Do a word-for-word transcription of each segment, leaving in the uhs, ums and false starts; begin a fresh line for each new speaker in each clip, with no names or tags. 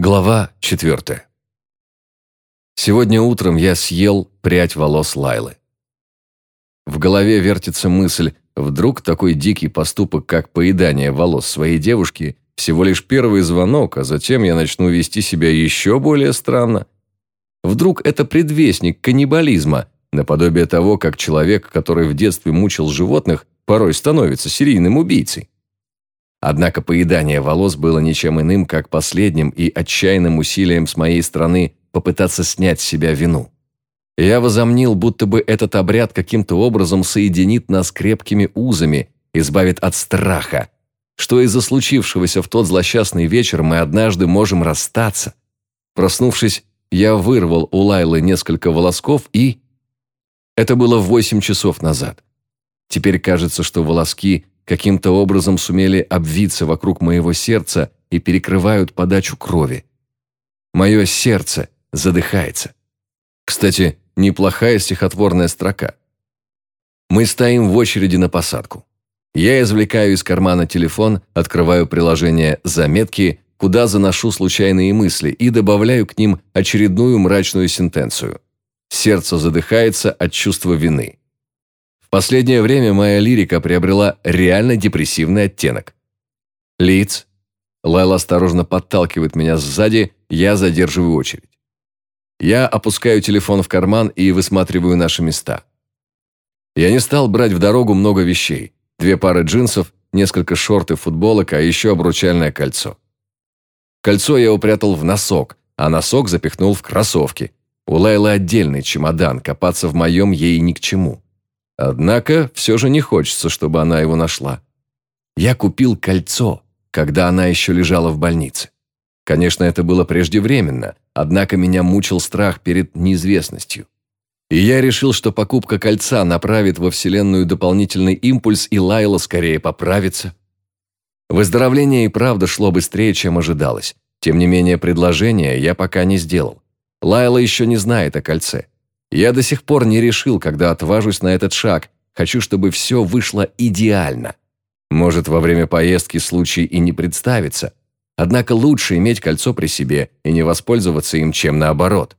Глава четвертая. Сегодня утром я съел прядь волос Лайлы. В голове вертится мысль, вдруг такой дикий поступок, как поедание волос своей девушки, всего лишь первый звонок, а затем я начну вести себя еще более странно. Вдруг это предвестник каннибализма, наподобие того, как человек, который в детстве мучил животных, порой становится серийным убийцей. Однако поедание волос было ничем иным, как последним и отчаянным усилием с моей стороны попытаться снять с себя вину. Я возомнил, будто бы этот обряд каким-то образом соединит нас крепкими узами, избавит от страха, что из-за случившегося в тот злосчастный вечер мы однажды можем расстаться. Проснувшись, я вырвал у Лайлы несколько волосков и... Это было восемь часов назад. Теперь кажется, что волоски каким-то образом сумели обвиться вокруг моего сердца и перекрывают подачу крови. Мое сердце задыхается. Кстати, неплохая стихотворная строка. Мы стоим в очереди на посадку. Я извлекаю из кармана телефон, открываю приложение «Заметки», куда заношу случайные мысли и добавляю к ним очередную мрачную сентенцию. Сердце задыхается от чувства вины. В последнее время моя лирика приобрела реально депрессивный оттенок. Лиц. Лайла осторожно подталкивает меня сзади, я задерживаю очередь. Я опускаю телефон в карман и высматриваю наши места. Я не стал брать в дорогу много вещей. Две пары джинсов, несколько шорт и футболок, а еще обручальное кольцо. Кольцо я упрятал в носок, а носок запихнул в кроссовки. У Лайлы отдельный чемодан, копаться в моем ей ни к чему. Однако все же не хочется, чтобы она его нашла. Я купил кольцо, когда она еще лежала в больнице. Конечно, это было преждевременно, однако меня мучил страх перед неизвестностью. И я решил, что покупка кольца направит во Вселенную дополнительный импульс, и Лайла скорее поправится. Выздоровление и правда шло быстрее, чем ожидалось. Тем не менее, предложение я пока не сделал. Лайла еще не знает о кольце. Я до сих пор не решил, когда отважусь на этот шаг. Хочу, чтобы все вышло идеально. Может, во время поездки случай и не представится. Однако лучше иметь кольцо при себе и не воспользоваться им, чем наоборот.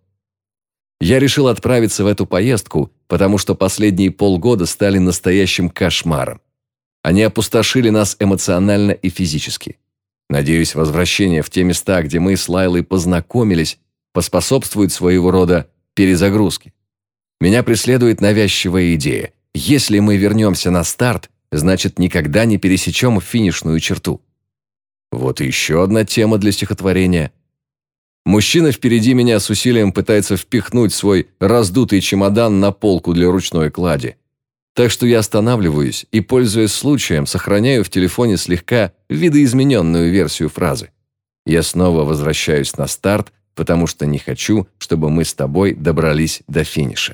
Я решил отправиться в эту поездку, потому что последние полгода стали настоящим кошмаром. Они опустошили нас эмоционально и физически. Надеюсь, возвращение в те места, где мы с Лайлой познакомились, поспособствует своего рода перезагрузке. Меня преследует навязчивая идея. Если мы вернемся на старт, значит, никогда не пересечем финишную черту. Вот и еще одна тема для стихотворения. Мужчина впереди меня с усилием пытается впихнуть свой раздутый чемодан на полку для ручной клади. Так что я останавливаюсь и, пользуясь случаем, сохраняю в телефоне слегка видоизмененную версию фразы. Я снова возвращаюсь на старт, потому что не хочу, чтобы мы с тобой добрались до финиша.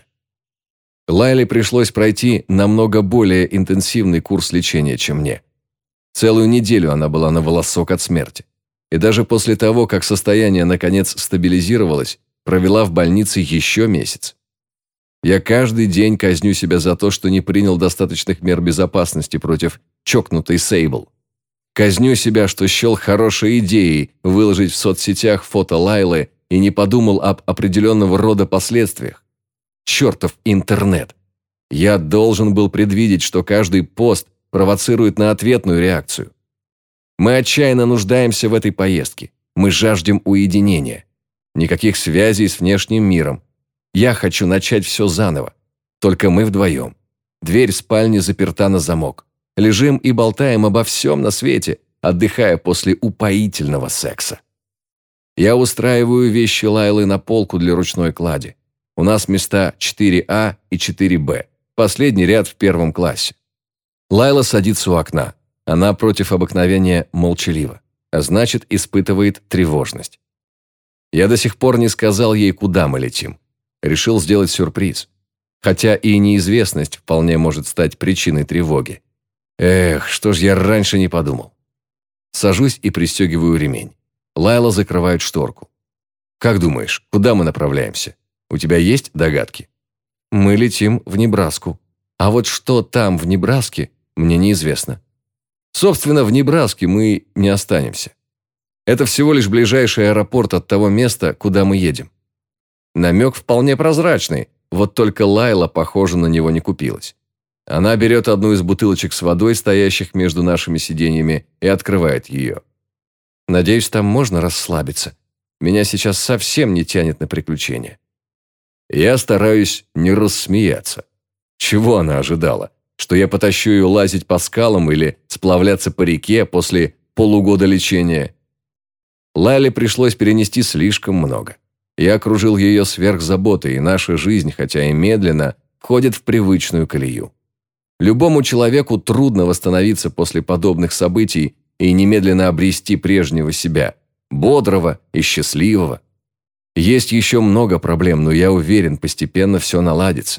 Лайле пришлось пройти намного более интенсивный курс лечения, чем мне. Целую неделю она была на волосок от смерти. И даже после того, как состояние наконец стабилизировалось, провела в больнице еще месяц. Я каждый день казню себя за то, что не принял достаточных мер безопасности против чокнутой Сейбл. Казню себя, что счел хорошей идеей выложить в соцсетях фото Лайлы и не подумал об определенного рода последствиях. Чертов интернет. Я должен был предвидеть, что каждый пост провоцирует на ответную реакцию. Мы отчаянно нуждаемся в этой поездке. Мы жаждем уединения. Никаких связей с внешним миром. Я хочу начать все заново. Только мы вдвоем. Дверь спальни заперта на замок. Лежим и болтаем обо всем на свете, отдыхая после упоительного секса. Я устраиваю вещи Лайлы на полку для ручной клади. У нас места четыре А и четыре Б. Последний ряд в первом классе. Лайла садится у окна. Она против обыкновения молчалива, а значит, испытывает тревожность. Я до сих пор не сказал ей, куда мы летим. Решил сделать сюрприз. Хотя и неизвестность вполне может стать причиной тревоги. Эх, что ж я раньше не подумал. Сажусь и пристегиваю ремень. Лайла закрывает шторку. «Как думаешь, куда мы направляемся? У тебя есть догадки?» «Мы летим в Небраску. А вот что там, в Небраске, мне неизвестно. Собственно, в Небраске мы не останемся. Это всего лишь ближайший аэропорт от того места, куда мы едем. Намек вполне прозрачный, вот только Лайла, похоже, на него не купилась. Она берет одну из бутылочек с водой, стоящих между нашими сиденьями, и открывает ее. Надеюсь, там можно расслабиться. Меня сейчас совсем не тянет на приключения. Я стараюсь не рассмеяться. Чего она ожидала? Что я потащу ее лазить по скалам или сплавляться по реке после полугода лечения? Лайле пришлось перенести слишком много. Я окружил ее сверхзаботой, и наша жизнь, хотя и медленно, входит в привычную колею. Любому человеку трудно восстановиться после подобных событий и немедленно обрести прежнего себя, бодрого и счастливого. Есть еще много проблем, но я уверен, постепенно все наладится.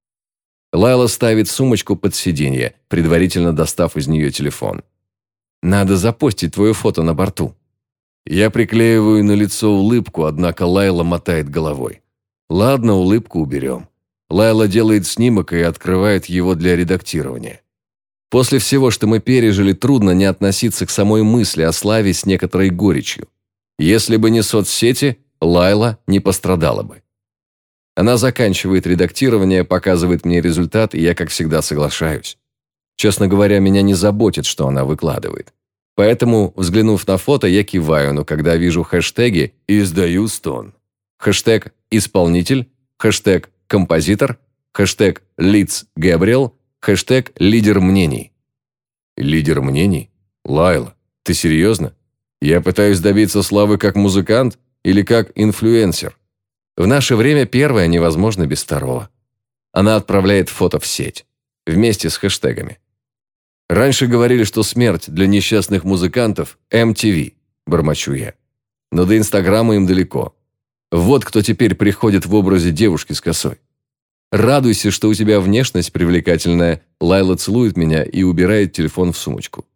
Лайла ставит сумочку под сиденье, предварительно достав из нее телефон. «Надо запостить твое фото на борту». Я приклеиваю на лицо улыбку, однако Лайла мотает головой. «Ладно, улыбку уберем». Лайла делает снимок и открывает его для редактирования. После всего, что мы пережили, трудно не относиться к самой мысли о славе с некоторой горечью. Если бы не соцсети, Лайла не пострадала бы. Она заканчивает редактирование, показывает мне результат, и я, как всегда, соглашаюсь. Честно говоря, меня не заботит, что она выкладывает. Поэтому, взглянув на фото, я киваю, но когда вижу хэштеги, издаю стон. Хэштег «Исполнитель», хэштег «Композитор», хэштег «Лиц Габриэл», хэштег «Лидер мнений». Лидер мнений? Лайла, ты серьезно? Я пытаюсь добиться славы как музыкант или как инфлюенсер? В наше время первое невозможно без второго. Она отправляет фото в сеть, вместе с хэштегами. Раньше говорили, что смерть для несчастных музыкантов – эм ти ви, бормочу я. Но до Инстаграма им далеко. Вот кто теперь приходит в образе девушки с косой. Радуйся, что у тебя внешность привлекательная. Лайла целует меня и убирает телефон в сумочку.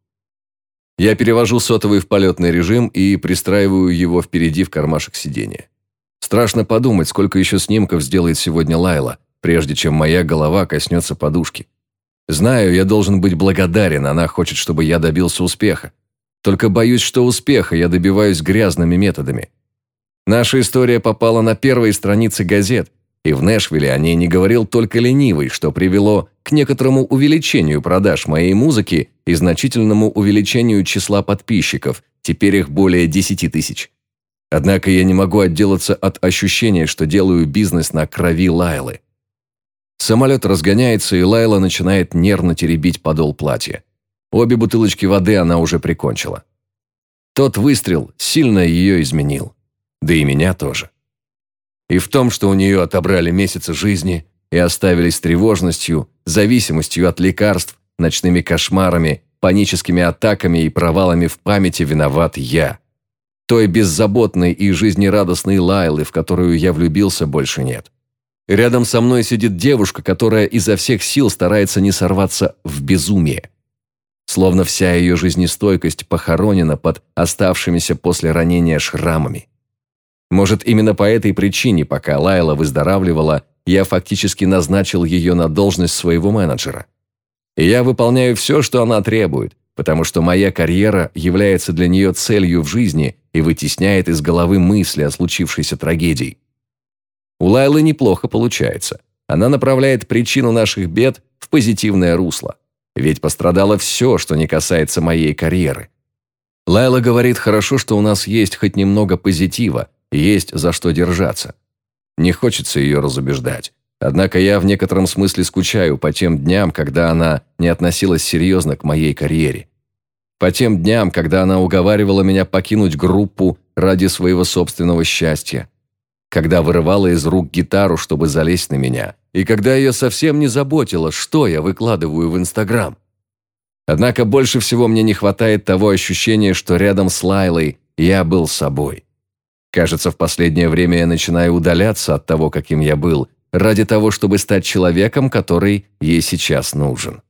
Я перевожу сотовый в полетный режим и пристраиваю его впереди в кармашек сиденья. Страшно подумать, сколько еще снимков сделает сегодня Лайла, прежде чем моя голова коснется подушки. Знаю, я должен быть благодарен, она хочет, чтобы я добился успеха. Только боюсь, что успеха я добиваюсь грязными методами. Наша история попала на первые страницы газет, и в Нэшвилле о ней не говорил только ленивый, что привело к некоторому увеличению продаж моей музыки и значительному увеличению числа подписчиков, теперь их более десяти тысяч. Однако я не могу отделаться от ощущения, что делаю бизнес на крови Лайлы. Самолет разгоняется, и Лайла начинает нервно теребить подол платья. Обе бутылочки воды она уже прикончила. Тот выстрел сильно ее изменил. Да и меня тоже. И в том, что у нее отобрали месяцы жизни и оставили с тревожностью, зависимостью от лекарств, ночными кошмарами, паническими атаками и провалами в памяти виноват я. Той беззаботной и жизнерадостной Лайлы, в которую я влюбился, больше нет. Рядом со мной сидит девушка, которая изо всех сил старается не сорваться в безумие. Словно вся ее жизнестойкость похоронена под оставшимися после ранения шрамами. Может, именно по этой причине, пока Лайла выздоравливала, я фактически назначил ее на должность своего менеджера. И я выполняю все, что она требует, потому что моя карьера является для нее целью в жизни и вытесняет из головы мысли о случившейся трагедии. У Лайлы неплохо получается. Она направляет причину наших бед в позитивное русло. Ведь пострадало все, что не касается моей карьеры. Лайла говорит, хорошо, что у нас есть хоть немного позитива, есть за что держаться. Не хочется ее разубеждать. Однако я в некотором смысле скучаю по тем дням, когда она не относилась серьезно к моей карьере. По тем дням, когда она уговаривала меня покинуть группу ради своего собственного счастья. Когда вырывала из рук гитару, чтобы залезть на меня. И когда ее совсем не заботило, что я выкладываю в Инстаграм. Однако больше всего мне не хватает того ощущения, что рядом с Лайлой я был собой. Кажется, в последнее время я начинаю удаляться от того, каким я был, ради того, чтобы стать человеком, который ей сейчас нужен.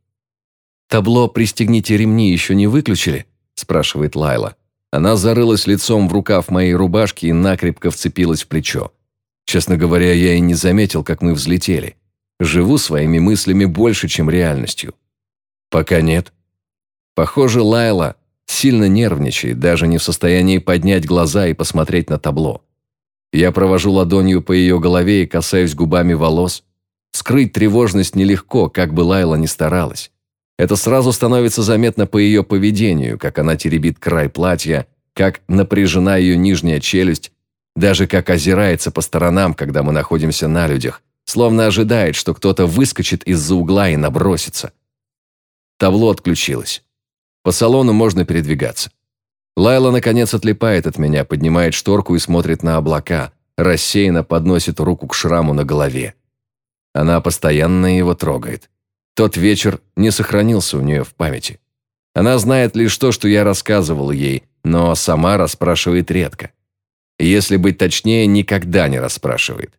«Табло «Пристегните ремни» еще не выключили?» – спрашивает Лайла. Она зарылась лицом в рукав моей рубашки и накрепко вцепилась в плечо. Честно говоря, я и не заметил, как мы взлетели. Живу своими мыслями больше, чем реальностью. Пока нет. Похоже, Лайла Сильно нервничает, даже не в состоянии поднять глаза и посмотреть на табло. Я провожу ладонью по ее голове и касаюсь губами волос. Скрыть тревожность нелегко, как бы Лайла ни старалась. Это сразу становится заметно по ее поведению, как она теребит край платья, как напряжена ее нижняя челюсть, даже как озирается по сторонам, когда мы находимся на людях, словно ожидает, что кто-то выскочит из-за угла и набросится. Табло отключилось. По салону можно передвигаться. Лайла, наконец, отлипает от меня, поднимает шторку и смотрит на облака, рассеянно подносит руку к шраму на голове. Она постоянно его трогает. Тот вечер не сохранился у нее в памяти. Она знает лишь то, что я рассказывал ей, но сама расспрашивает редко. Если быть точнее, никогда не расспрашивает.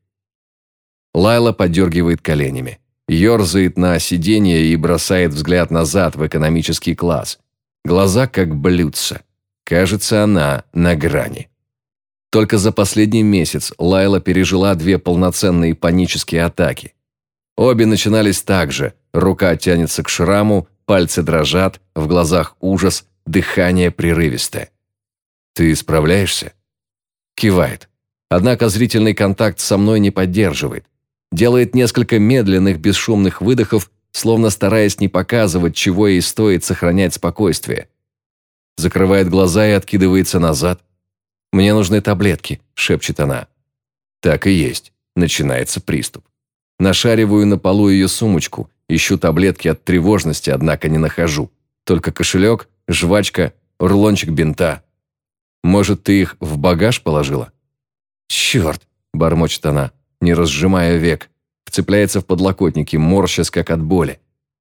Лайла подергивает коленями, ерзает на сиденье и бросает взгляд назад в экономический класс. Глаза как блюдца. Кажется, она на грани. Только за последний месяц Лайла пережила две полноценные панические атаки. Обе начинались так же. Рука тянется к шраму, пальцы дрожат, в глазах ужас, дыхание прерывистое. «Ты справляешься?» Кивает. Однако зрительный контакт со мной не поддерживает. Делает несколько медленных, бесшумных выдохов, словно стараясь не показывать, чего ей стоит сохранять спокойствие. Закрывает глаза и откидывается назад. «Мне нужны таблетки», – шепчет она. Так и есть. Начинается приступ. Нашариваю на полу ее сумочку, ищу таблетки от тревожности, однако не нахожу. Только кошелек, жвачка, рулончик бинта. Может, ты их в багаж положила? «Черт!» – бормочет она, не разжимая век. Вцепляется в подлокотники, морщась как от боли.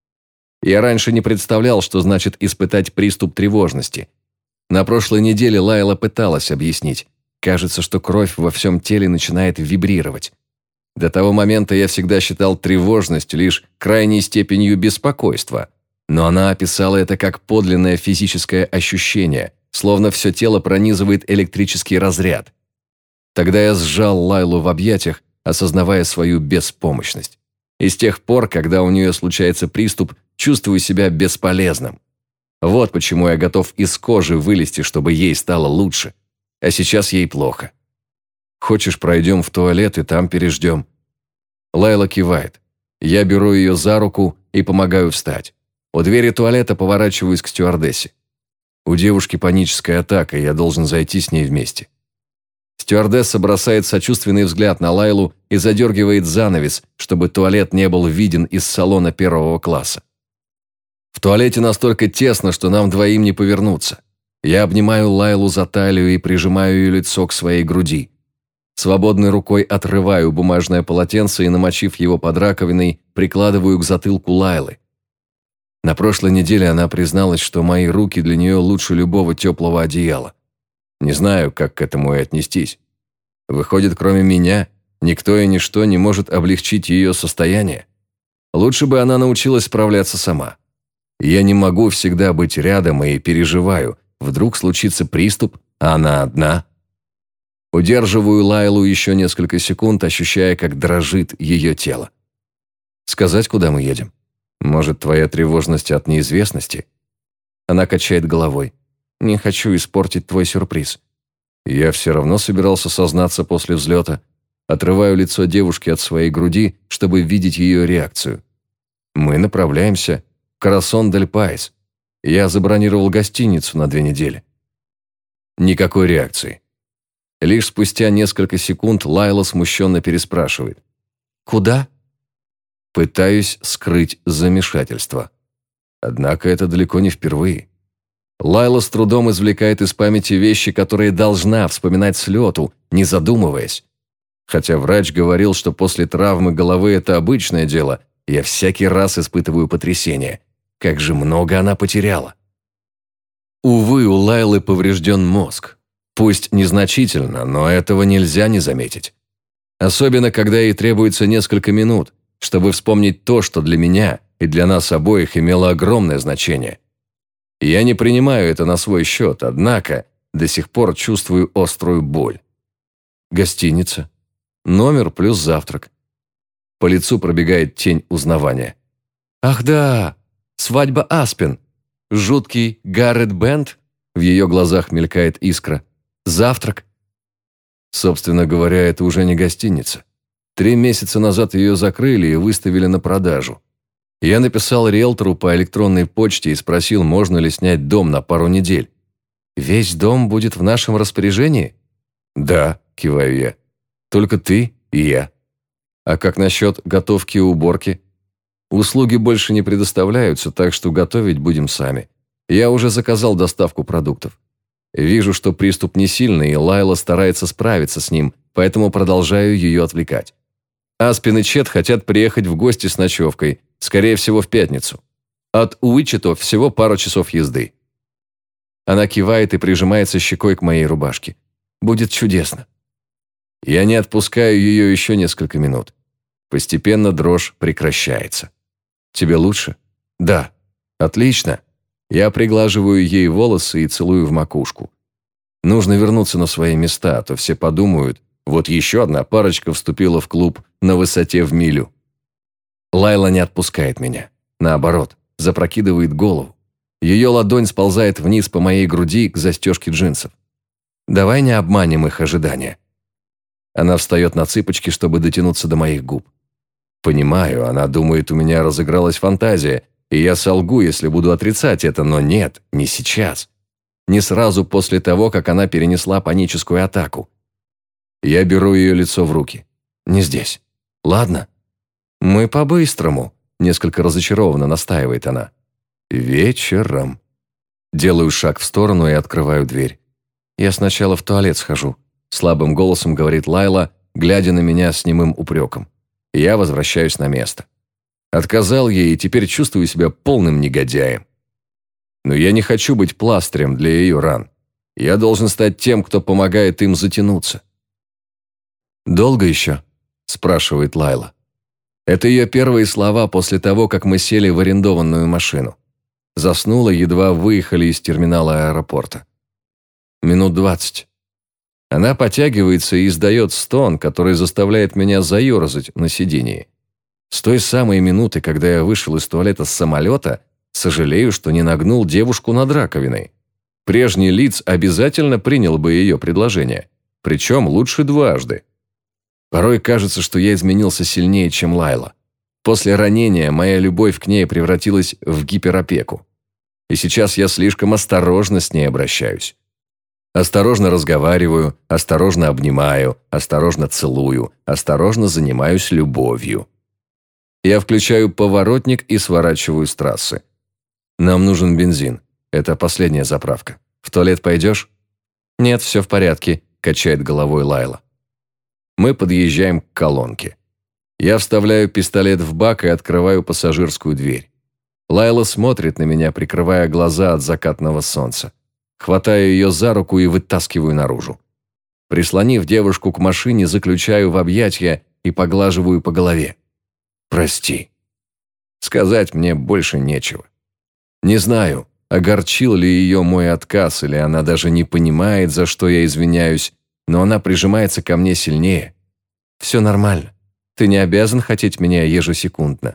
Я раньше не представлял, что значит испытать приступ тревожности. На прошлой неделе Лайла пыталась объяснить. Кажется, что кровь во всем теле начинает вибрировать. До того момента я всегда считал тревожность лишь крайней степенью беспокойства. Но она описала это как подлинное физическое ощущение, словно все тело пронизывает электрический разряд. Тогда я сжал Лайлу в объятиях, осознавая свою беспомощность. И с тех пор, когда у нее случается приступ, чувствую себя бесполезным. Вот почему я готов из кожи вылезти, чтобы ей стало лучше. А сейчас ей плохо. «Хочешь, пройдем в туалет и там переждем?» Лайла кивает. Я беру ее за руку и помогаю встать. У двери туалета поворачиваюсь к стюардессе. У девушки паническая атака, и я должен зайти с ней вместе. Стюардесса бросает сочувственный взгляд на Лайлу и задергивает занавес, чтобы туалет не был виден из салона первого класса. В туалете настолько тесно, что нам двоим не повернуться. Я обнимаю Лайлу за талию и прижимаю ее лицо к своей груди. Свободной рукой отрываю бумажное полотенце и, намочив его под раковиной, прикладываю к затылку Лайлы. На прошлой неделе она призналась, что мои руки для нее лучше любого теплого одеяла. Не знаю, как к этому и отнестись. Выходит, кроме меня, никто и ничто не может облегчить ее состояние. Лучше бы она научилась справляться сама. Я не могу всегда быть рядом и переживаю. Вдруг случится приступ, а она одна. Удерживаю Лайлу еще несколько секунд, ощущая, как дрожит ее тело. Сказать, куда мы едем? Может, твоя тревожность от неизвестности? Она качает головой. Не хочу испортить твой сюрприз. Я все равно собирался сознаться после взлета. Отрываю лицо девушки от своей груди, чтобы видеть ее реакцию. Мы направляемся в Карасон-дель-Пайс. Я забронировал гостиницу на две недели. Никакой реакции. Лишь спустя несколько секунд Лайла смущенно переспрашивает. «Куда?» Пытаюсь скрыть замешательство. Однако это далеко не впервые. Лайла с трудом извлекает из памяти вещи, которые должна вспоминать с лету, не задумываясь. Хотя врач говорил, что после травмы головы это обычное дело, я всякий раз испытываю потрясение. Как же много она потеряла. Увы, у Лайлы поврежден мозг. Пусть незначительно, но этого нельзя не заметить. Особенно, когда ей требуется несколько минут, чтобы вспомнить то, что для меня и для нас обоих имело огромное значение. Я не принимаю это на свой счет, однако до сих пор чувствую острую боль. Гостиница. Номер плюс завтрак. По лицу пробегает тень узнавания. Ах да, свадьба Аспен. Жуткий Гаррет Бенд. В ее глазах мелькает искра. «Завтрак?» Собственно говоря, это уже не гостиница. Три месяца назад ее закрыли и выставили на продажу. Я написал риэлтору по электронной почте и спросил, можно ли снять дом на пару недель. «Весь дом будет в нашем распоряжении?» «Да», – киваю я. «Только ты и я». «А как насчет готовки и уборки?» «Услуги больше не предоставляются, так что готовить будем сами. Я уже заказал доставку продуктов. Вижу, что приступ не сильный, и Лайла старается справиться с ним, поэтому продолжаю ее отвлекать. Аспин и Чет хотят приехать в гости с ночевкой, скорее всего, в пятницу. От Уичито всего пару часов езды». Она кивает и прижимается щекой к моей рубашке. «Будет чудесно». Я не отпускаю ее еще несколько минут. Постепенно дрожь прекращается. «Тебе лучше?» «Да». «Отлично». Я приглаживаю ей волосы и целую в макушку. Нужно вернуться на свои места, а то все подумают, вот еще одна парочка вступила в клуб на высоте в милю. Лайла не отпускает меня. Наоборот, запрокидывает голову. Ее ладонь сползает вниз по моей груди к застежке джинсов. «Давай не обманем их ожидания». Она встает на цыпочки, чтобы дотянуться до моих губ. Понимаю, она думает, у меня разыгралась фантазия, и я солгу, если буду отрицать это, но нет, не сейчас. Не сразу после того, как она перенесла паническую атаку. Я беру ее лицо в руки. Не здесь. Ладно. Мы по-быстрому, несколько разочарованно настаивает она. Вечером. Делаю шаг в сторону и открываю дверь. Я сначала в туалет схожу, слабым голосом говорит Лайла, глядя на меня с немым упреком. Я возвращаюсь на место. Отказал ей и теперь чувствую себя полным негодяем. Но я не хочу быть пластырем для ее ран. Я должен стать тем, кто помогает им затянуться. «Долго еще?» – спрашивает Лайла. Это ее первые слова после того, как мы сели в арендованную машину. Заснула, едва выехали из терминала аэропорта. Минут двадцать. Она потягивается и издает стон, который заставляет меня заерзать на сидении. С той самой минуты, когда я вышел из туалета с самолета, сожалею, что не нагнул девушку над раковиной. Прежний Лиц обязательно принял бы ее предложение. Причем лучше дважды. Порой кажется, что я изменился сильнее, чем Лайла. После ранения моя любовь к ней превратилась в гиперопеку. И сейчас я слишком осторожно с ней обращаюсь. Осторожно разговариваю, осторожно обнимаю, осторожно целую, осторожно занимаюсь любовью. Я включаю поворотник и сворачиваю с трассы. Нам нужен бензин. Это последняя заправка. В туалет пойдешь? Нет, все в порядке, качает головой Лайла. Мы подъезжаем к колонке. Я вставляю пистолет в бак и открываю пассажирскую дверь. Лайла смотрит на меня, прикрывая глаза от закатного солнца. Хватаю ее за руку и вытаскиваю наружу. Прислонив девушку к машине, заключаю в объятья и поглаживаю по голове. «Прости». Сказать мне больше нечего. Не знаю, огорчил ли ее мой отказ, или она даже не понимает, за что я извиняюсь, но она прижимается ко мне сильнее. «Все нормально. Ты не обязан хотеть меня ежесекундно».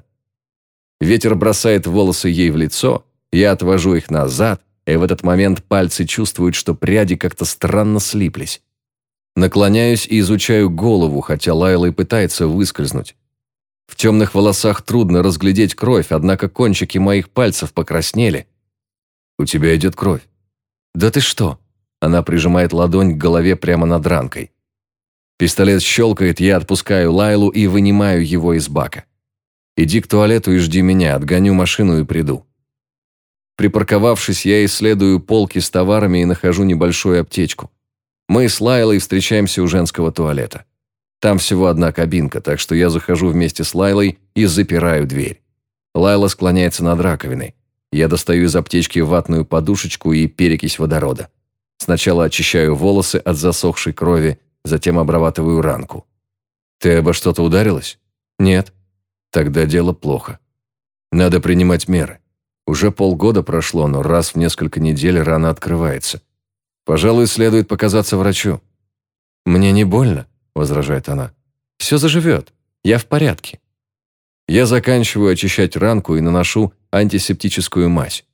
Ветер бросает волосы ей в лицо, я отвожу их назад, и в этот момент пальцы чувствуют, что пряди как-то странно слиплись. Наклоняюсь и изучаю голову, хотя Лайла и пытается выскользнуть. В темных волосах трудно разглядеть кровь, однако кончики моих пальцев покраснели. «У тебя идет кровь». «Да ты что?» Она прижимает ладонь к голове прямо над ранкой. Пистолет щелкает, я отпускаю Лайлу и вынимаю его из бака. «Иди к туалету и жди меня, отгоню машину и приду». Припарковавшись, я исследую полки с товарами и нахожу небольшую аптечку. Мы с Лайлой встречаемся у женского туалета. Там всего одна кабинка, так что я захожу вместе с Лайлой и запираю дверь. Лайла склоняется над раковиной. Я достаю из аптечки ватную подушечку и перекись водорода. Сначала очищаю волосы от засохшей крови, затем обрабатываю ранку. «Ты обо что-то ударилась?» «Нет». «Тогда дело плохо. Надо принимать меры. Уже полгода прошло, но раз в несколько недель рана открывается. Пожалуй, следует показаться врачу». «Мне не больно», – возражает она. «Все заживет. Я в порядке». Я заканчиваю очищать ранку и наношу антисептическую мазь.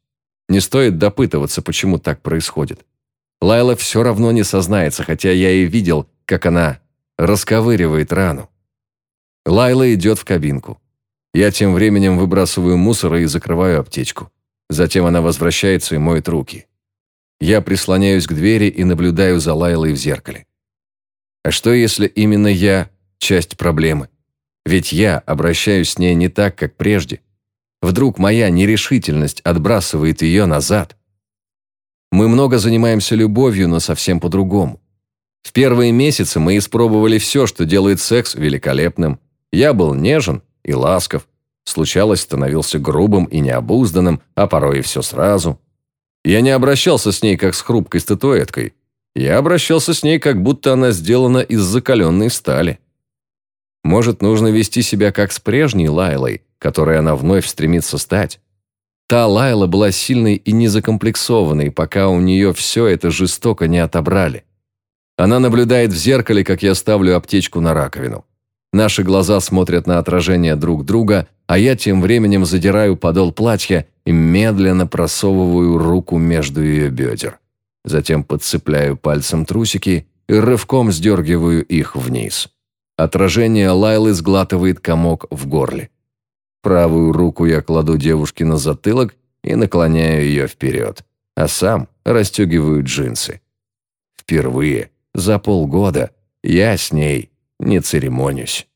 Не стоит допытываться, почему так происходит. Лайла все равно не сознается, хотя я и видел, как она расковыривает рану. Лайла идет в кабинку. Я тем временем выбрасываю мусор и закрываю аптечку. Затем она возвращается и моет руки. Я прислоняюсь к двери и наблюдаю за Лайлой в зеркале. А что, если именно я часть проблемы? Ведь я обращаюсь с ней не так, как прежде. Вдруг моя нерешительность отбрасывает ее назад? Мы много занимаемся любовью, но совсем по-другому. В первые месяцы мы испробовали все, что делает секс великолепным. Я был нежен и ласков. Случалось, становился грубым и необузданным, а порой и все сразу. Я не обращался с ней, как с хрупкой статуэткой. Я обращался с ней, как будто она сделана из закаленной стали. Может, нужно вести себя как с прежней Лайлой, которой она вновь стремится стать. Та Лайла была сильной и незакомплексованной, пока у нее все это жестоко не отобрали. Она наблюдает в зеркале, как я ставлю аптечку на раковину. Наши глаза смотрят на отражение друг друга, а я тем временем задираю подол платья и медленно просовываю руку между ее бедер. Затем подцепляю пальцем трусики и рывком сдергиваю их вниз. Отражение Лайлы сглатывает комок в горле. Правую руку я кладу девушке на затылок и наклоняю ее вперед, а сам расстегиваю джинсы. Впервые за полгода я с ней не церемонюсь.